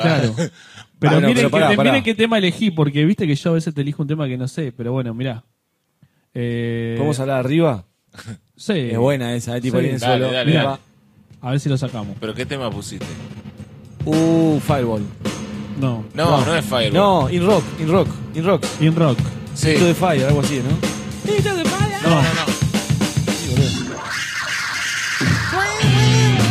Claro. Pero Bueno, miren, pero pará. miren qué tema elegí, porque viste que yo a veces te elijo un tema que no sé, pero bueno, mirá. ¿Podemos hablar arriba? Sí. Es buena esa, tipo Sí. viene Dale, solo. dale, Mirá. dale. A ver si lo sacamos. ¿Pero qué tema pusiste? Fireball. No. No es Fireball. No, In Rock. In Rock. Sí. Into the Fire, algo así, ¿no? No. No. Sí, boludo.